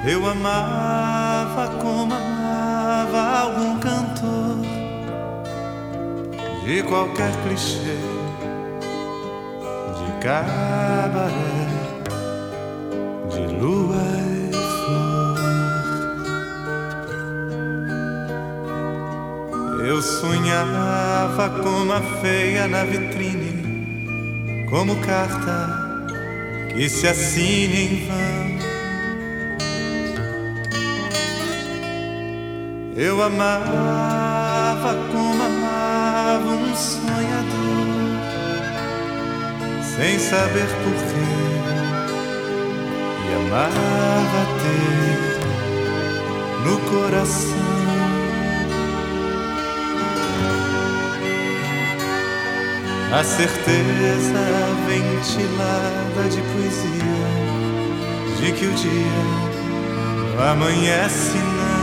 Eu amava como amava algum cantor de qualquer clichê, de cabaré, de lua e flor. Eu sonhava como a feia na vitrine, como carta que se assina em vão. Eu amava como amava um sonhador, sem saber porquê, e amava ter no coração a certeza ventilada de poesia de que o dia não amanhece não.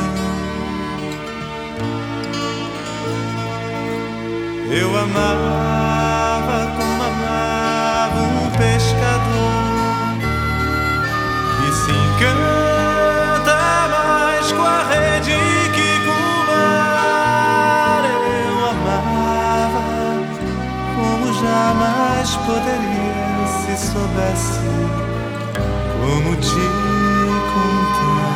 Eu amava como amava um pescador que se encanta mais com a rede que com o mar. Eu amava como jamais poderia se soubesse como te contar.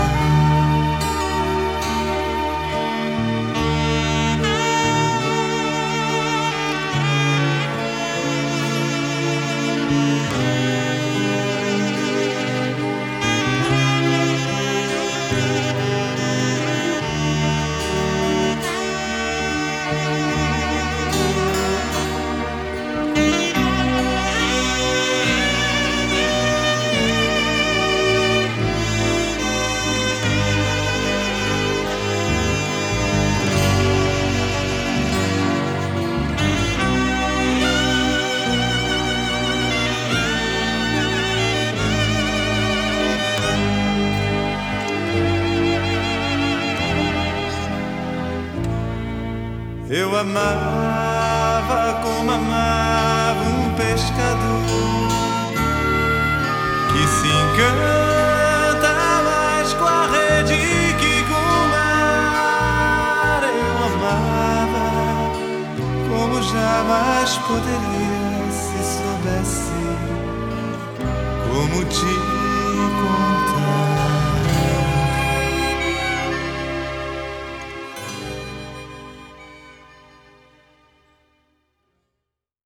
Eu amava como amava um pescador que se encanta mais com a rede que com o mar. Eu amava como jamais poderia se soubesse como te contar.